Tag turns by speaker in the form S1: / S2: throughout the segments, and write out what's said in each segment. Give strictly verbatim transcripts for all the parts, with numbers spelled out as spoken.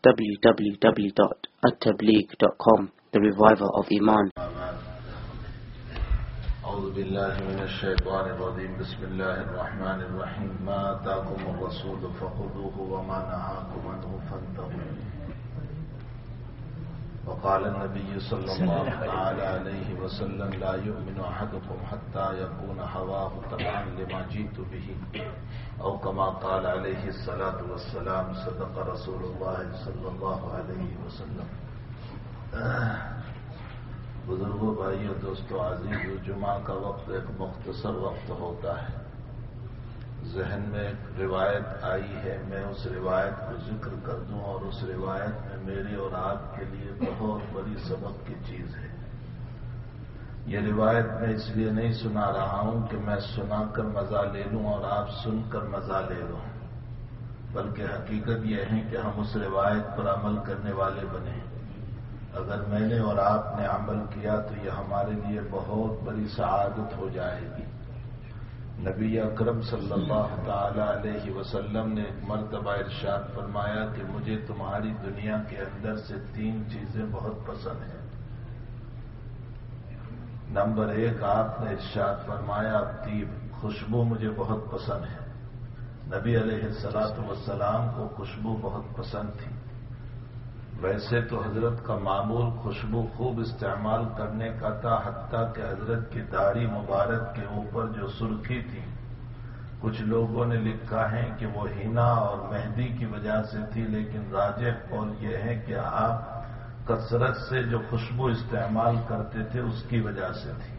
S1: w w w dot at tabligh dot com, the reviver of Iman.
S2: أعوذ بالله من الشيطان الرجيم بسم الله الرحمن الرحيم ما آتاكم الرسول فخذوه وما نهاكم عنه فانتهوا. وقال النبي صلى الله تعالى عليه وسلم لا يؤمن أحدكم حتى يكون هواه تبعا لما جئت به أو كما قال عليه الصلاة والسلام صدق رسول الله صلی اللہ علیہ وسلم. بزرگوں، بھائیوں، دوستوں، عزیز، جمعہ کا وقت ایک مختصر وقت ہوتا ہے. ذہن میں ایک روایت آئی ہے، میں اس روایت کو ذکر کر دوں اور اس روایت میں میری اور آپ کے لیے بہت بڑی سبق کی چیز ہے. یہ روایت میں اس لیے نہیں سنا رہا ہوں کہ میں سنا کر مزہ لے لوں اور آپ سن کر مزہ لے لوں، بلکہ حقیقت یہ ہے کہ ہم اس روایت پر عمل کرنے والے بنیں. اگر میں نے اور آپ نے عمل کیا تو یہ ہمارے لیے بہت بڑی سعادت ہو جائے گی. نبی اکرم صلی اللہ تعالی علیہ وسلم نے ایک مرتبہ ارشاد فرمایا کہ مجھے تمہاری دنیا کے اندر سے تین چیزیں بہت پسند ہیں. نمبر ایک، آپ نے ارشاد فرمایا طیب، خوشبو مجھے بہت پسند ہے. نبی علیہ الصلوۃ والسلام کو خوشبو بہت پسند تھی. ویسے تو حضرت کا معمول خوشبو خوب استعمال کرنے کا تھا، حتیٰ کہ حضرت کی داڑھی مبارک کے اوپر جو سرخی تھی، کچھ لوگوں نے لکھا ہے کہ وہ حنا اور مہندی کی وجہ سے تھی، لیکن راجح قول یہ ہے کہ آپ کثرت سے جو خوشبو استعمال کرتے تھے اس کی وجہ سے تھی.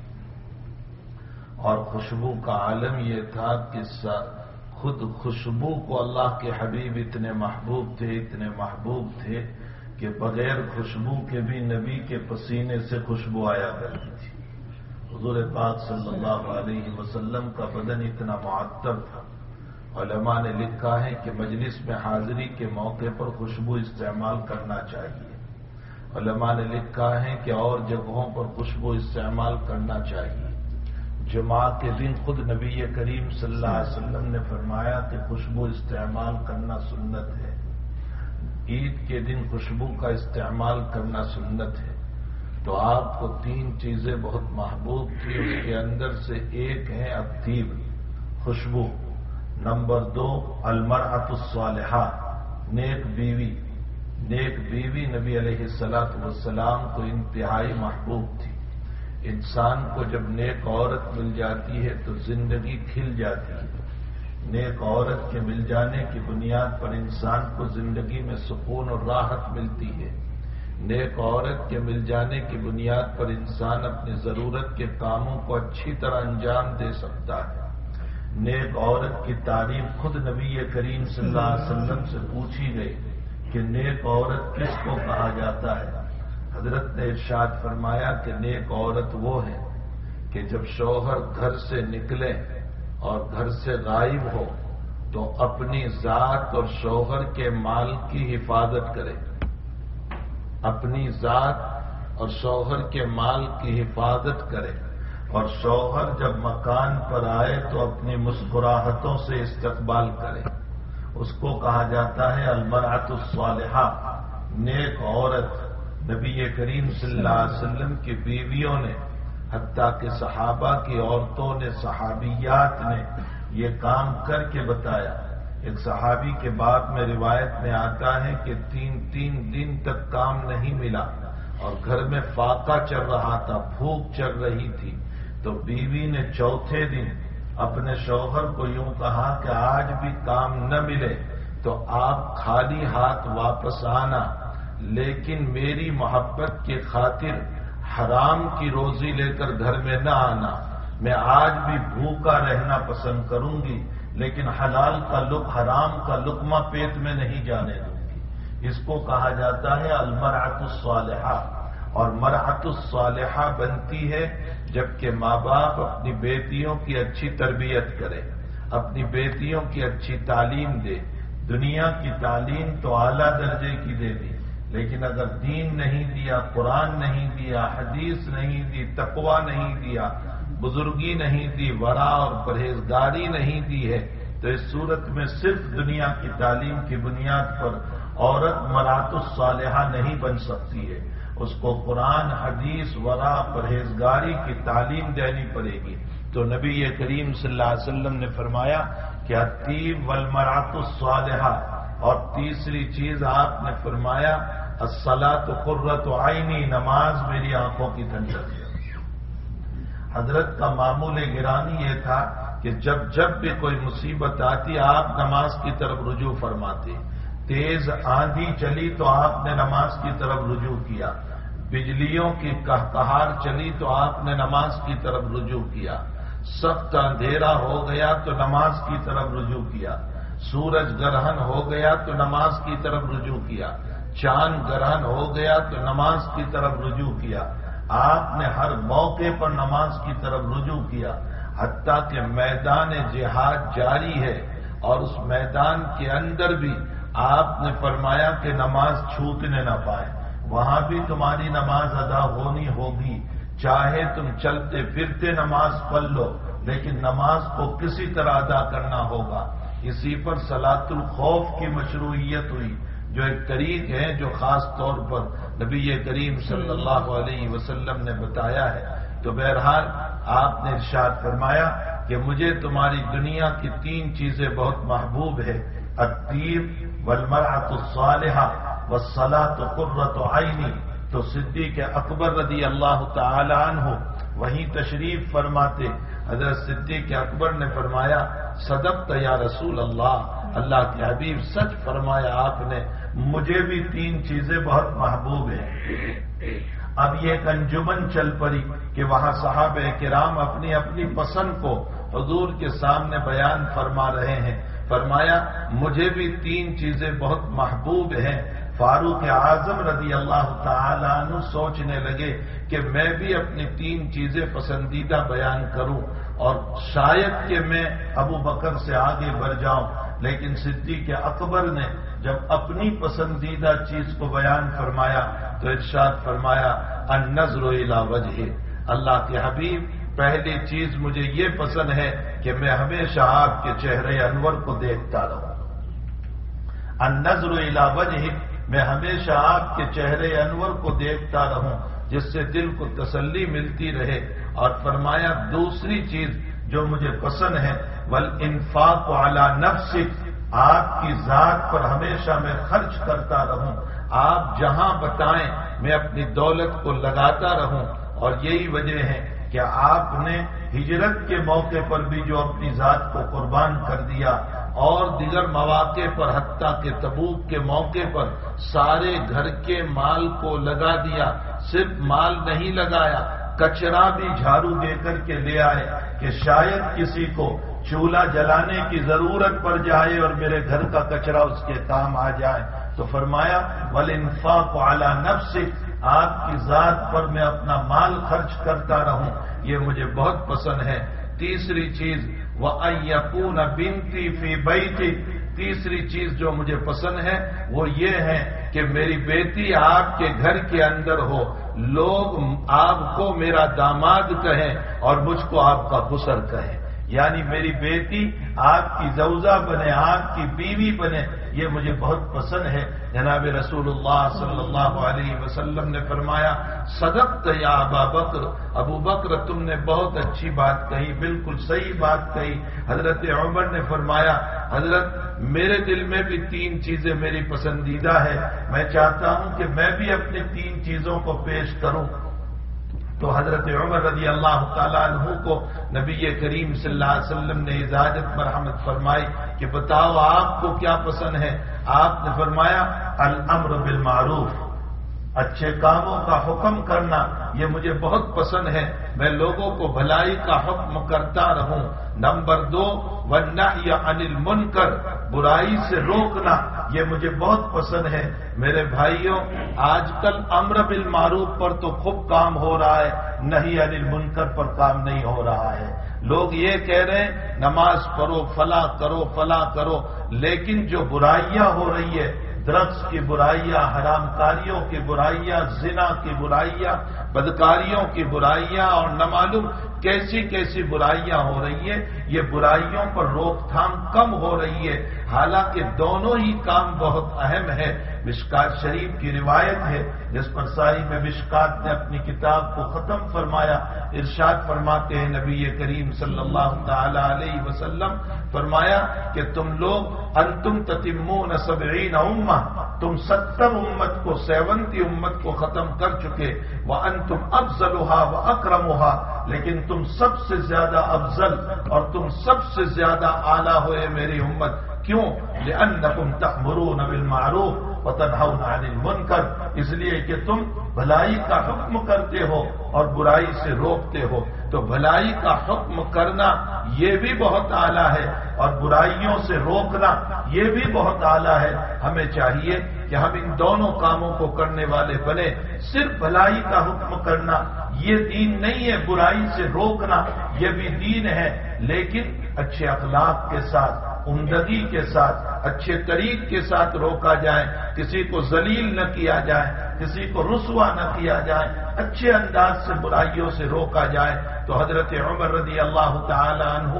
S2: اور خوشبو کا عالم یہ تھا کہ خود خوشبو کو اللہ کے حبیب اتنے محبوب تھے اتنے محبوب تھے کہ بغیر خوشبو کے بھی نبی کے پسینے سے خوشبو آیا کرتی تھی. حضور پاک صلی اللہ علیہ وسلم کا بدن اتنا معطر تھا. علماء نے لکھا ہے کہ مجلس میں حاضری کے موقع پر خوشبو استعمال کرنا چاہیے. علماء نے لکھا ہے کہ اور جگہوں پر خوشبو استعمال کرنا چاہیے. جمعہ کے دن خود نبی کریم صلی اللہ علیہ وسلم نے فرمایا کہ خوشبو استعمال کرنا سنت ہے. عید کے دن خوشبو کا استعمال کرنا سنت ہے. تو آپ کو تین چیزیں بہت محبوب تھی، اس کے اندر سے ایک ہے الطیب، خوشبو. نمبر دو المرأۃ الصالحہ، نیک بیوی. نیک بیوی نبی علیہ الصلوۃ والسلام کو انتہائی محبوب تھی. انسان کو جب نیک عورت مل جاتی ہے تو زندگی کھل جاتی ہے. نیک عورت کے مل جانے کی بنیاد پر انسان کو زندگی میں سکون اور راحت ملتی ہے. نیک عورت کے مل جانے کی بنیاد پر انسان اپنی ضرورت کے کاموں کو اچھی طرح انجام دے سکتا ہے. نیک عورت کی تعریف خود نبی کریم صلی اللہ علیہ وسلم سے پوچھی گئی کہ نیک عورت کس کو کہا جاتا ہے. حضرت نے ارشاد فرمایا کہ نیک عورت وہ ہے کہ جب شوہر گھر سے نکلے اور گھر سے غائب ہو تو اپنی ذات اور شوہر کے مال کی حفاظت کرے. اپنی ذات اور شوہر کے مال کی حفاظت کرے. اور شوہر جب مکان پر آئے تو اپنی مسکراہٹوں سے استقبال کرے. اس کو کہا جاتا ہے المرأۃ الصالحہ، نیک عورت. نبی کریم صلی اللہ علیہ وسلم کی بیویوں نے، حتیٰ کہ صحابہ کی عورتوں نے، صحابیات نے یہ کام کر کے بتایا. ایک صحابی کے بعد میں روایت میں آتا ہے کہ تین تین دن تک کام نہیں ملا اور گھر میں فاقہ چل رہا تھا، بھوک چل رہی تھی. تو بیوی نے چوتھے دن اپنے شوہر کو یوں کہا کہ آج بھی کام نہ ملے تو آپ خالی ہاتھ واپس آنا، لیکن میری محبت کی خاطر حرام کی روزی لے کر گھر میں نہ آنا. میں آج بھی بھوکا رہنا پسند کروں گی، لیکن حلال کا لق حرام کا لقمہ پیٹ میں نہیں جانے دوں گی. اس کو کہا جاتا ہے المرأۃ الصالحہ. اور مرأۃ الصالحہ بنتی ہے جبکہ ماں باپ اپنی بیٹیوں کی اچھی تربیت کرے، اپنی بیٹیوں کی اچھی تعلیم دے. دنیا کی تعلیم تو اعلیٰ درجے کی دے دی، لیکن اگر دین نہیں دیا، قرآن نہیں دیا، حدیث نہیں دی، تقوی نہیں دیا، بزرگی نہیں دی، ورع اور پرہیزگاری نہیں دی ہے، تو اس صورت میں صرف دنیا کی تعلیم کی بنیاد پر عورت مرات الصالحہ نہیں بن سکتی ہے، اس کو قرآن، حدیث، ورع، پرہیزگاری کی تعلیم دینی پڑے گی۔ تو نبی کریم صلی اللہ علیہ وسلم نے فرمایا کہ الطیب والمرأۃ الصالحہ، اور تیسری چیز آپ نے فرمایا الصلاۃ قرۃ عینی، نماز میری آنکھوں کی ٹھنڈک ہے۔ حضرت کا معمول گرامی یہ تھا کہ جب جب بھی کوئی مصیبت آتی آپ نماز کی طرف رجوع فرماتے، تیز آندھی چلی تو آپ نے نماز کی طرف رجوع کیا، بجلیوں کی قہقہار چلی تو آپ نے نماز کی طرف رجوع کیا، سخت اندھیرا ہو گیا تو نماز کی طرف رجوع کیا، سورج گرہن ہو گیا تو نماز کی طرف رجوع کیا، چاند گرہن ہو گیا تو نماز کی طرف رجوع کیا۔ آپ نے ہر موقع پر نماز کی طرف رجوع کیا، حتیٰ کہ میدان جہاد جاری ہے اور اس میدان کے اندر بھی آپ نے فرمایا کہ نماز چھوٹنے نہ پائے، وہاں بھی تمہاری نماز ادا ہونی ہوگی، چاہے تم چلتے پھرتے نماز پڑھ لو لیکن نماز کو کسی طرح ادا کرنا ہوگا۔ اسی پر صلاۃ الخوف کی مشروعیت ہوئی، جو ایک طریق ہے جو خاص طور پر نبی کریم صلی اللہ علیہ وسلم نے بتایا ہے۔ تو بہرحال آپ نے ارشاد فرمایا کہ مجھے تمہاری دنیا کی تین چیزیں بہت محبوب ہے، الطیب والمرأۃ الصالحہ والصلاۃ قرۃ عینی۔ تو صدیق اکبر رضی اللہ تعالی عنہ وہیں تشریف فرماتے، حضرت صدیق اکبر نے فرمایا صدقت یا رسول اللہ، اللہ کے حبیب سچ فرمایا آپ نے، مجھے بھی تین چیزیں بہت محبوب ہیں۔ اب یہ ایک انجمن چل پڑی کہ وہاں صحابہ کرام اپنی اپنی پسند کو حضور کے سامنے بیان فرما رہے ہیں۔ فرمایا مجھے بھی تین چیزیں بہت محبوب ہیں۔ فاروق اعظم رضی اللہ تعالی عنہ سوچنے لگے کہ میں بھی اپنی تین چیزیں پسندیدہ بیان کروں، اور شاید کہ میں ابو بکر سے آگے بڑھ جاؤں، لیکن صدیق اکبر نے جب اپنی پسندیدہ چیز کو بیان فرمایا تو ارشاد فرمایا النظر الی وجہ، اللہ کے حبیب پہلی چیز مجھے یہ پسند ہے کہ میں ہمیشہ آپ کے چہرے انور کو دیکھتا رہوں، النظر الی وجہ، میں ہمیشہ آپ کے چہرے انور کو دیکھتا رہوں جس سے دل کو تسلی ملتی رہے۔ اور فرمایا دوسری چیز جو مجھے پسند ہے والانفاق علی نفسک، آپ کی ذات پر ہمیشہ میں خرچ کرتا رہوں، آپ جہاں بتائیں میں اپنی دولت کو لگاتا رہوں۔ اور یہی وجہ ہے کہ آپ نے ہجرت کے موقع پر بھی جو اپنی ذات کو قربان کر دیا، اور دیگر مواقع پر حتیٰ کہ تبوک کے موقع پر سارے گھر کے مال کو لگا دیا، صرف مال نہیں لگایا، کچرا بھی جھاڑو دے کر کے لے آئے کہ شاید کسی کو چولہا جلانے کی ضرورت پڑ جائے اور میرے گھر کا کچرا اس کے کام آ جائے۔ تو فرمایا والانفاق علی نفسک، آپ کی ذات پر میں اپنا مال خرچ کرتا رہوں، یہ مجھے بہت پسند ہے۔ تیسری چیز وَأَن يَكُونَ بِنْتِي فِي بَيْتِي، تیسری چیز جو مجھے پسند ہے وہ یہ ہے کہ میری بیٹی آپ کے گھر کے اندر ہو، لوگ آپ کو میرا داماد کہیں اور مجھ کو آپ کا خسر کہیں، یعنی میری بیٹی آپ کی زوجہ بنے، آپ کی بیوی بنے، یہ مجھے بہت پسند ہے۔ جناب رسول اللہ صلی اللہ علیہ وسلم نے فرمایا صدقت یا ابا بکر، ابو بکر تم نے بہت اچھی بات کہی، بالکل صحیح بات کہی۔ حضرت عمر نے فرمایا حضرت میرے دل میں بھی تین چیزیں میری پسندیدہ ہے، میں چاہتا ہوں کہ میں بھی اپنی تین چیزوں کو پیش کروں۔ تو حضرت عمر رضی اللہ تعالیٰ عنہ کو نبی کریم صلی اللہ علیہ وسلم نے اجازت مرحمت فرمائی کہ بتاؤ آپ کو کیا پسند ہے؟ آپ نے فرمایا الامر بالمعروف، اچھے کاموں کا حکم کرنا یہ مجھے بہت پسند ہے، میں لوگوں کو بھلائی کا حکم کرتا رہوں۔ نمبر دو والنہی عن المنکر، برائی سے روکنا یہ مجھے بہت پسند ہے۔ میرے بھائیوں آج کل امر بالمعروف پر تو خوب کام ہو رہا ہے، نہی عن المنکر پر کام نہیں ہو رہا ہے۔ لوگ یہ کہہ رہے ہیں نماز پڑھو، فلاں کرو، فلاں کرو، لیکن جو برائیاں ہو رہی ہے، ڈرگس کی برائیاں، حرام کاریوں کی برائیاں، زنا کی برائیاں، بدکاریوں کی برائیاں، اور نہ معلوم کیسی کیسی برائیاں ہو رہی ہیں، یہ برائیوں پر روک تھام کم ہو رہی ہے، حالانکہ دونوں ہی کام بہت اہم ہے۔ مشکات شریف کی روایت ہے جس پر صاحب مشکات نے اپنی کتاب کو ختم فرمایا، ارشاد فرماتے ہیں نبی کریم صلی اللہ تعالی علیہ وسلم، فرمایا کہ تم لوگ انتم تتمون سبعین امہ، تم ستر امت کو سیونتی امت کو ختم کر چکے، وانتم افضلھا واکرمھا، لیکن تم سب سے زیادہ افضل اور تم سب سے زیادہ اعلیٰ ہوئے میری امت۔ کیوں؟ لأنکم تأمرون بالمعروف وتنہون عن المنکر، اس لیے کہ تم بھلائی کا حکم کرتے ہو اور برائی سے روکتے ہو، تو بھلائی کا حکم کرنا یہ بھی بہت اعلیٰ ہے اور برائیوں سے روکنا یہ بھی بہت اعلیٰ ہے۔ ہمیں چاہیے کہ ہم ان دونوں کاموں کو کرنے والے بنے۔ صرف بھلائی کا حکم کرنا یہ دین نہیں ہے، برائی سے روکنا یہ بھی دین ہے، لیکن اچھے اخلاق کے ساتھ، عمدگی کے ساتھ، اچھے طریق کے ساتھ روکا جائے، کسی کو ذلیل نہ کیا جائے، کسی کو رسوا نہ کیا جائے، اچھے انداز سے برائیوں سے روکا جائے۔ تو حضرت عمر رضی اللہ تعالی عنہ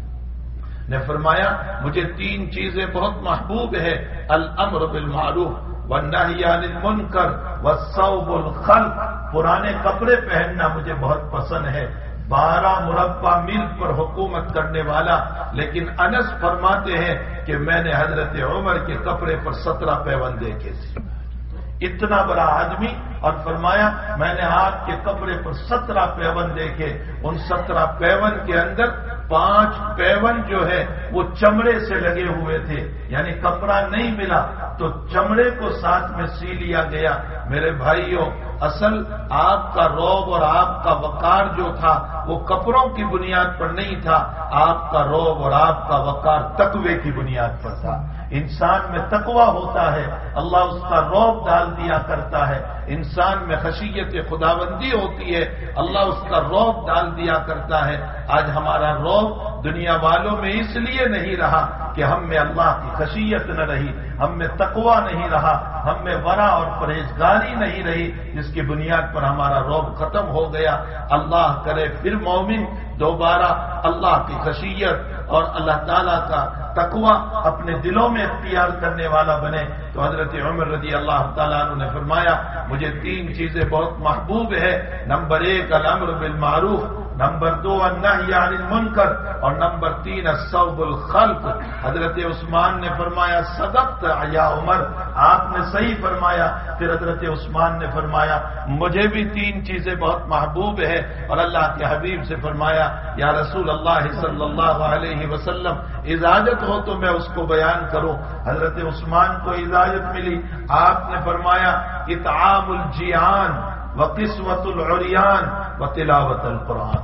S2: نے فرمایا مجھے تین چیزیں بہت محبوب ہے، الامر بالمعروف والنہی عن المنکر والصوب الخلق، پرانے کپڑے پہننا مجھے بہت پسند ہے، بارہ مربع میل پر حکومت کرنے والا، لیکن انس فرماتے ہیں کہ میں نے حضرت عمر کے کپڑے پر سترہ پیون دیکھے تھے، اتنا بڑا آدمی، اور فرمایا میں نے آپ کے کپڑے پر سترہ پیون دیکھے، ان سترہ پیون کے اندر پانچ پیون جو ہے وہ چمڑے سے لگے ہوئے تھے، یعنی کپڑا نہیں ملا تو چمڑے کو ساتھ میں سی لیا گیا۔ میرے بھائیوں، اصل آپ کا روب اور آپ کا وقار جو تھا وہ کپڑوں کی بنیاد پر نہیں تھا، آپ کا روب اور آپ کا وقار تقوی کی بنیاد پر تھا۔ انسان میں تقوی ہوتا ہے، اللہ اس کا روب ڈال دیا کرتا ہے، انسان میں خشیت خداوندی ہوتی ہے، اللہ اس کا روب ڈال دیا کرتا ہے۔ آج ہمارا روب دنیا والوں میں اس لیے نہیں رہا کہ ہم میں اللہ کی خشیت نہ رہی، ہم میں تقوی نہیں رہا، ہم میں ورع اور پرہیزگاری نہیں رہی، جس کی بنیاد پر ہمارا روب ختم ہو گیا۔ اللہ کرے پھر مومن دوبارہ اللہ کی خشیت اور اللہ تعالیٰ کا تقوی اپنے دلوں میں اختیار کرنے والا بنے۔ تو حضرت عمر رضی اللہ تعالیٰ عنہ نے فرمایا مجھے تین چیزیں بہت محبوب ہے، نمبر ایک الامر بالمعروف، نمبر دو النہی عن المنکر، اور نمبر تین الصوب الخلق۔ حضرت عثمان نے فرمایا صدقت یا عمر، آپ نے صحیح فرمایا۔ پھر حضرت عثمان نے فرمایا مجھے بھی تین چیزیں بہت محبوب ہے، اور اللہ کے حبیب سے فرمایا یا رسول اللہ صلی اللہ علیہ وسلم اجازت ہو تو میں اس کو بیان کروں۔ حضرت عثمان کو اجازت ملی، آپ نے فرمایا اطعام الجیعان وقسوۃ العریان وتلاوت القرآن۔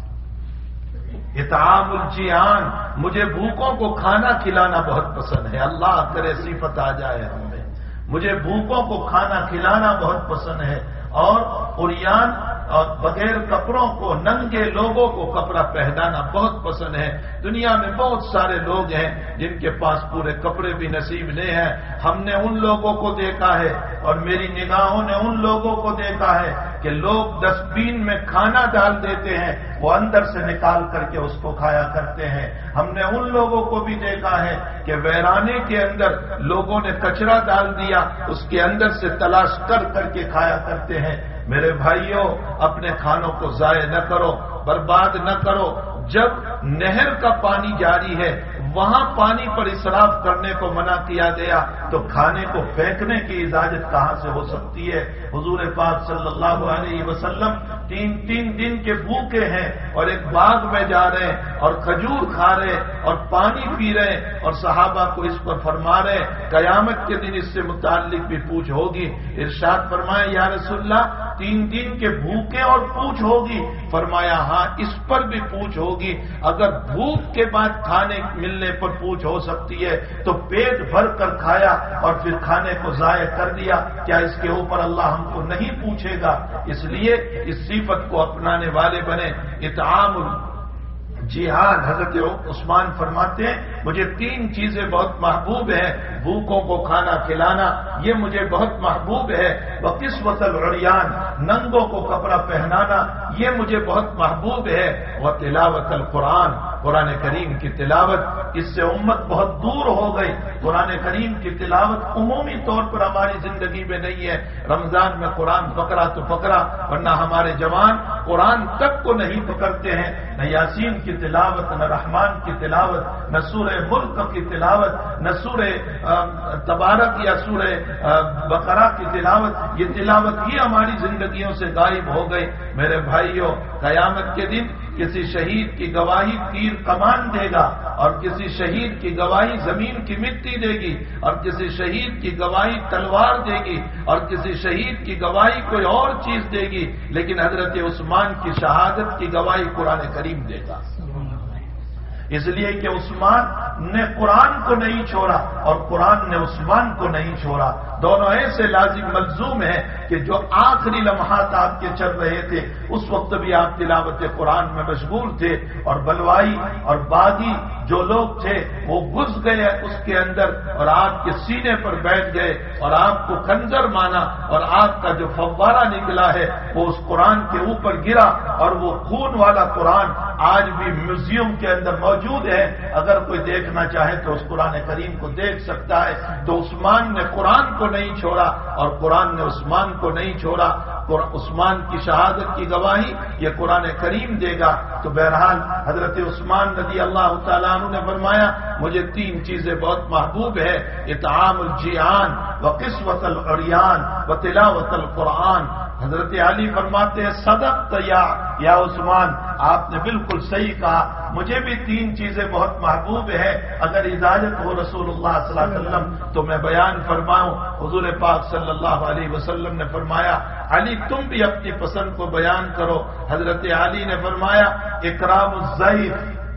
S2: اطعام الجیعان، مجھے بھوکوں کو کھانا کھلانا بہت پسند ہے، اللہ کرے صفت آ جائے ہم میں، مجھے بھوکوں کو کھانا کھلانا بہت پسند ہے، اور عریان اور بغیر کپڑوں کو، ننگے لوگوں کو کپڑا پہنانا بہت پسند ہے۔ دنیا میں بہت سارے لوگ ہیں جن کے پاس پورے کپڑے بھی نصیب نہیں ہیں، ہم نے ان لوگوں کو دیکھا ہے اور میری نگاہوں نے ان لوگوں کو دیکھا ہے کہ لوگ ڈسٹ بین میں کھانا ڈال دیتے ہیں، وہ اندر سے نکال کر کے اس کو کھایا کرتے ہیں۔ ہم نے ان لوگوں کو بھی دیکھا ہے کہ ویرانے کے اندر لوگوں نے کچرا ڈال دیا، اس کے اندر سے تلاش کر کر کے کھایا کرتے ہیں۔ میرے بھائیوں، اپنے کھانوں کو ضائع نہ کرو، برباد نہ کرو۔ جب نہر کا پانی جاری ہے وہاں پانی پر اسراف کرنے کو منع کیا گیا، تو کھانے کو پھینکنے کی اجازت کہاں سے ہو سکتی ہے؟ حضور پاک صلی اللہ علیہ وسلم تین تین دن کے بھوکے ہیں اور ایک باغ میں جا رہے ہیں اور کھجور کھا رہے اور پانی پی رہے اور صحابہ کو اس پر فرما رہے، قیامت کے دن اس سے متعلق بھی پوچھ ہوگی۔ ارشاد فرمایا یا رسول اللہ تین دن کے بھوکے اور پوچھ ہوگی؟ فرمایا ہاں اس پر بھی پوچھ ہوگی۔ اگر بھوک کے بعد کھانے ملنے پر پوچھ ہو سکتی ہے تو پیٹ بھر کر کھایا اور پھر کھانے کو ضائع کر دیا، کیا اس کے اوپر اللہ ہم کو نہیں پوچھے گا؟ اس لیے اس صفت کو اپنانے والے بنے، اطعام جی ہاں، حضرت عثمان فرماتے ہیں مجھے تین چیزیں بہت محبوب ہیں، بھوکوں کو کھانا کھلانا یہ مجھے بہت محبوب ہے، وقسوۃ العریان ننگوں کو کپڑا پہنانا یہ مجھے بہت محبوب ہے، وتلاوت القرآن قرآن کریم کی تلاوت، اس سے امت بہت دور ہو گئی۔ قرآن کریم کی تلاوت عمومی طور پر ہماری زندگی میں نہیں ہے، رمضان میں قرآن پکڑا تو پکڑا، ورنہ ہمارے جوان قرآن تک کو نہیں پکڑتے ہیں، نہ یاسین کی تلاوت، نہ رحمان کی تلاوت، نہ سورہ ملک کی تلاوت، نہ سورہ تبارک یا سورہ بقرہ کی تلاوت، یہ تلاوت ہی ہماری زندگیوں سے غائب ہو گئی۔ میرے بھائیوں، قیامت کے دن کسی شہید کی گواہی تیر کمان دے گا، اور کسی شہید کی گواہی زمین کی مٹی دے گی، اور کسی شہید کی گواہی تلوار دے گی، اور کسی شہید کی گواہی کوئی اور چیز دے گی، لیکن حضرت عثمان کی شہادت کی گواہی قرآن کریم دے گا، اس لیے کہ عثمان نے قرآن کو نہیں چھوڑا اور قرآن نے عثمان کو نہیں چھوڑا۔ دونوں ایسے لازم ملزوم ہیں کہ جو آخری لمحات آپ کے چل رہے تھے اس وقت بھی آپ تلاوت قرآن میں مشغول تھے، اور بلوائی اور باغی جو لوگ تھے وہ گھس گئے اس کے اندر اور آپ کے سینے پر بیٹھ گئے اور آپ کو خنجر مانا، اور آپ کا جو فوارہ نکلا ہے وہ اس قرآن کے اوپر گرا، اور وہ خون والا قرآن آج بھی میوزیم کے اندر موجود ہے، اگر کوئی دیکھنا چاہے تو اس قرآن کریم کو دیکھ سکتا ہے۔ تو عثمان نے قرآن کو نہیں چھوڑا اور قرآن نے عثمان کو نہیں چھوڑا، عثمان کی شہادت کی گواہی یہ قرآن کریم دے گا۔ تو بہرحال حضرت عثمان رضی اللہ تعالیٰ عنہ نے فرمایا مجھے تین چیزیں بہت محبوب ہے، اطعام الجیعان وقسوۃ العریان وتلاوت القرآن۔ حضرت علی فرماتے ہیں صدقت یا یا عثمان، آپ نے بالکل صحیح کہا، مجھے بھی تین چیزیں بہت محبوب ہے، اگر اجازت ہو رسول اللہ صلی اللہ علیہ وسلم تو میں بیان فرماؤں۔ حضور پاک صلی اللہ علیہ وسلم نے فرمایا علی تم بھی اپنی پسند کو بیان کرو۔ حضرت علی نے فرمایا اکرام الضیف،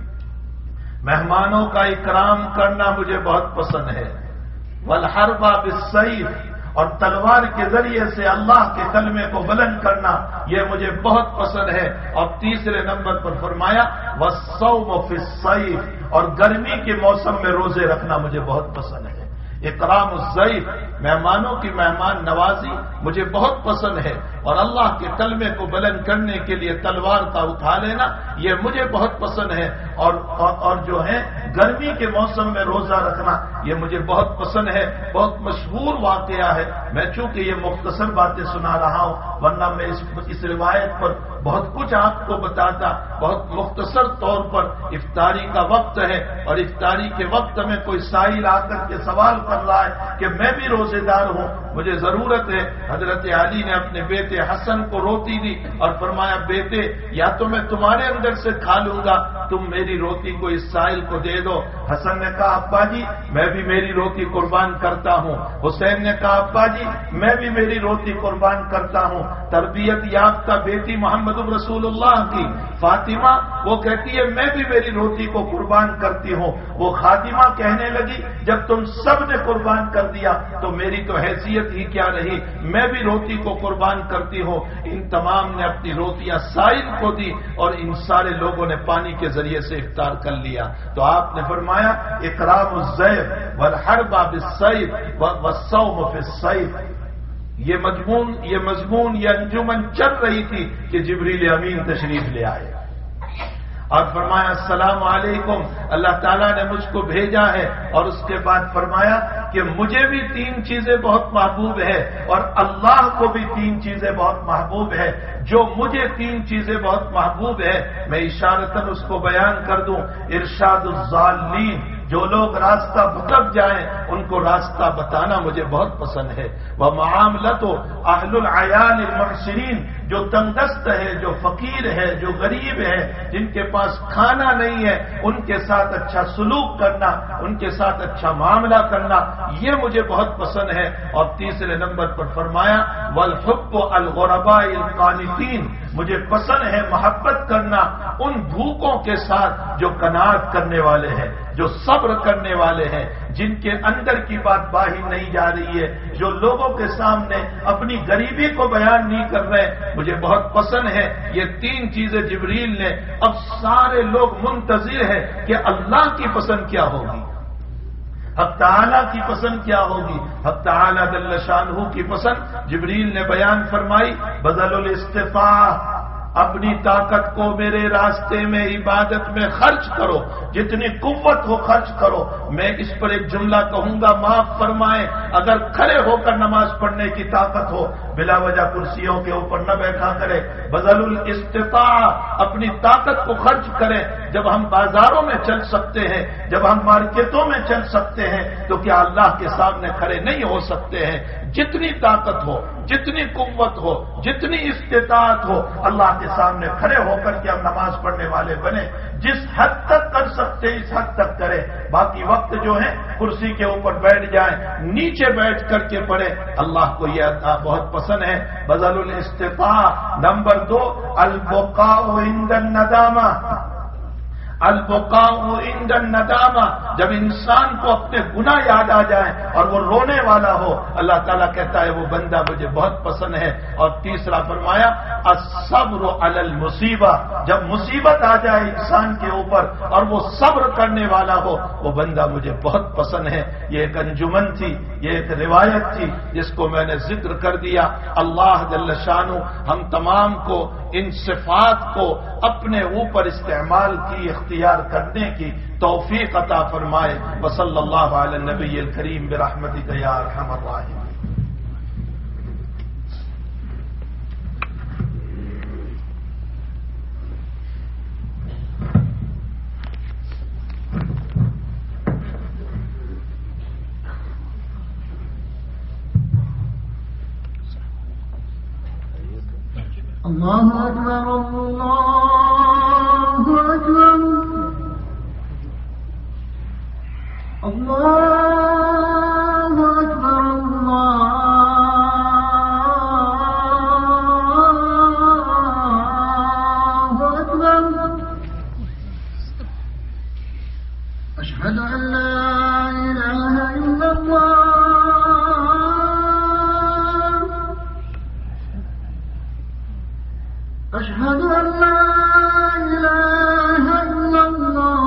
S2: مہمانوں کا اکرام کرنا مجھے بہت پسند ہے، والحرب بالسیف، اور تلوار کے ذریعے سے اللہ کے کلمے کو بلند کرنا یہ مجھے بہت پسند ہے۔ اور تیسرے نمبر پر فرمایا والصوم فی الصیف، اور گرمی کے موسم میں روزے رکھنا مجھے بہت پسند ہے۔ اکرام الضیف، مہمانوں کی مہمان نوازی مجھے بہت پسند ہے، اور اللہ کے کلمے کو بلند کرنے کے لیے تلوار کا اٹھا لینا یہ مجھے بہت پسند ہے، اور اور, اور جو ہے گرمی کے موسم میں روزہ رکھنا یہ مجھے بہت پسند ہے۔ بہت مشہور واقعہ ہے، میں چونکہ یہ مختصر باتیں سنا رہا ہوں ورنہ میں اس, اس روایت پر بہت کچھ آپ کو بتاتا۔ بہت مختصر طور پر افطاری کا وقت ہے، اور افطاری کے وقت میں کوئی سائل آ کر کے سوال کر رہا ہے کہ میں بھی روزے دار ہوں، مجھے ضرورت ہے۔ حضرت علی نے اپنے بیٹے حسن کو روٹی دی اور فرمایا بیٹے یا تو میں تمہارے اندر سے کھا لوں گا، تم میری روٹی کو اس سائل کو دے دو۔ حسن نے کہا ابا جی میں بھی میری روٹی قربان کرتا ہوں۔ حسین نے کہا ابا جی میں بھی میری روٹی قربان کرتا ہوں۔ تربیت یافتہ بیٹی محمد رسول اللہ کی فاطمہ وہ کہتی ہے میں بھی میری روٹی کو قربان کرتی ہوں۔ وہ خاتمہ کہنے لگی جب تم سب نے قربان کر دیا تو میری تو حیثیت ہی کیا رہی، میں بھی روٹی کو قربان کرتی ہوں۔ ان تمام نے اپنی روٹیاں سائل کو دی اور ان سارے لوگوں نے پانی کے ذریعے سے افطار کر لیا۔ تو آپ نے فرمایا اکرام الضیف والحرب بالسیف والصوم فی الصیف۔ یہ مضمون یہ مضمون یہ انجمن چل رہی تھی کہ جبریل امین تشریف لے آئے اور فرمایا السلام علیکم، اللہ تعالیٰ نے مجھ کو بھیجا ہے، اور اس کے بعد فرمایا کہ مجھے بھی تین چیزیں بہت محبوب ہے اور اللہ کو بھی تین چیزیں بہت محبوب ہے۔ جو مجھے تین چیزیں بہت محبوب ہے میں اشارتاً اس کو بیان کر دوں۔ ارشاد الضالین، جو لوگ راستہ بھٹک جائیں ان کو راستہ بتانا مجھے بہت پسند ہے۔ وہ معاملت و اہل العیال المعسرین، جو تنگست ہے، جو فقیر ہے، جو غریب ہے، جن کے پاس کھانا نہیں ہے، ان کے ساتھ اچھا سلوک کرنا، ان کے ساتھ اچھا معاملہ کرنا یہ مجھے بہت پسند ہے۔ اور تیسرے نمبر پر فرمایا والحب الغرباء القانتین، مجھے پسند ہے محبت کرنا ان بھوکوں کے ساتھ جو قناعت کرنے والے ہیں، जो सब्र करने वाले हैं, जिनके अंदर की बात बाहर नहीं जा रही है, जो लोगों के सामने अपनी गरीबी को बयान नहीं कर रहे, मुझे बहुत पसंद है। ये तीन चीजें जिब्रील ने, अब सारे लोग मुंतजिर है कि अल्लाह की पसंद क्या होगी, हक़ तआला की पसंद क्या होगी। हक़ तआला जल्ल शानहू की पसंद जिब्रील ने बयान फरमाई, बज़लुल इस्तिफ़ाअ, अपनी ताकत को मेरे रास्ते में इबादत में खर्च करो, जितनी कुव्वत हो खर्च करो। मैं इस पर एक जुमला कहूंगा, माफ फरमाएं, अगर खड़े होकर नमाज पढ़ने की ताकत हो, बिला वजह कुर्सियों के ऊपर न बैठा करे। बज़लुल इस्तिफ़ाअ, अपनी ताकत को खर्च करें। जब हम बाजारों में चल सकते हैं, जब हम मार्केटों में चल सकते हैं, तो क्या अल्लाह के सामने खड़े नहीं हो सकते हैं। जितनी ताकत हो, जितनी कुव्वत हो, जितनी इस्तिताअत हो, अल्लाह के सामने खड़े होकर के हम नमाज पढ़ने वाले बने। जिस हद तक कर सकते इस हद तक करें। बाकी वक्त जो है कुर्सी के ऊपर बैठ जाए, नीचे बैठ करके पढ़े। अल्लाह को यह बहुत पसंद है। बज़लुल इस्तिफ़ाअ। नंबर दो, अल-बुक़ाउ इंदन नदामा, अल-बुक़ाउ इंदन नदामा, जब इंसान को अपने गुनाह याद आ जाए और वो रोने वाला हो, अल्लाह ताला कहता है वो बंदा मुझे बहुत पसंद है। और तीसरा फरमाया, अस्सब्रु अलल मुसीबा, जब मुसीबत आ जाए इंसान के ऊपर और वो सब्र करने वाला हो, वो बंदा मुझे बहुत पसंद है। ये एक अंजुमन थी, ये एक रिवायत थी जिसको मैंने जिक्र कर दिया। अल्लाह जल्ल शानु हम तमाम को इन सिफात को अपने ऊपर इस्तेमाल की, इख्तियार करने की तौफीक अता फरमाए। वसल्लल्लाहु अला नबिय्यिल करीम बिरहमतिका या अरहमर राहिमीन।
S3: अल्लाहु अकबर, अल्लाहु अकबर, अल्लाहु अकबर, अल्लाहु अकबर। अशहदु अन ला इलाहा इल्लल्लाह, अशहदु अन ला इलाहा इल्लल्लाह,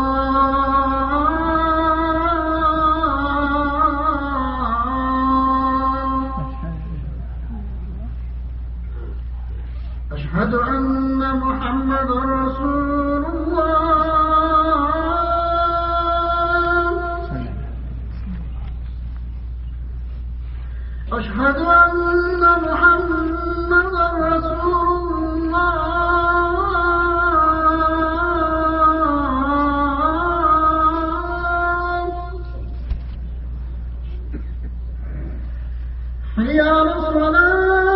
S3: अशहदु अन्न मुहम्मदुर रसूलुल्लाह, अशहदु अन्न मुहम्मदुर रसूलुल्लाह। हय्या अलस सलाह,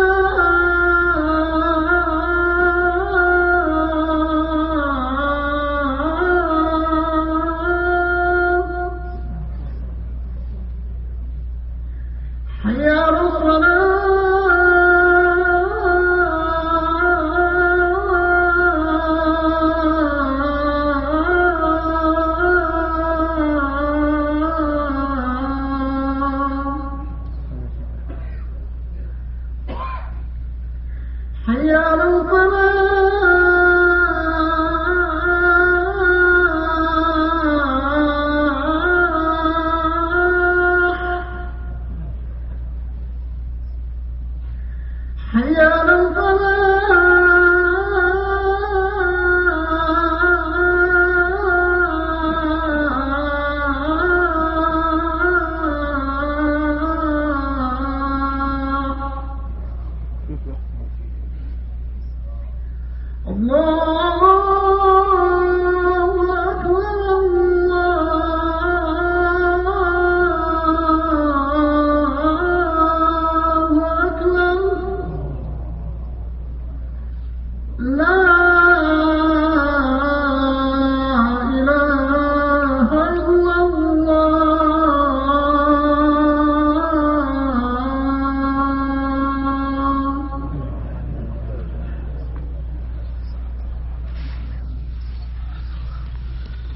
S3: हय्या अलस सलाह। حي على الفلاح، حي على الفلاح. الله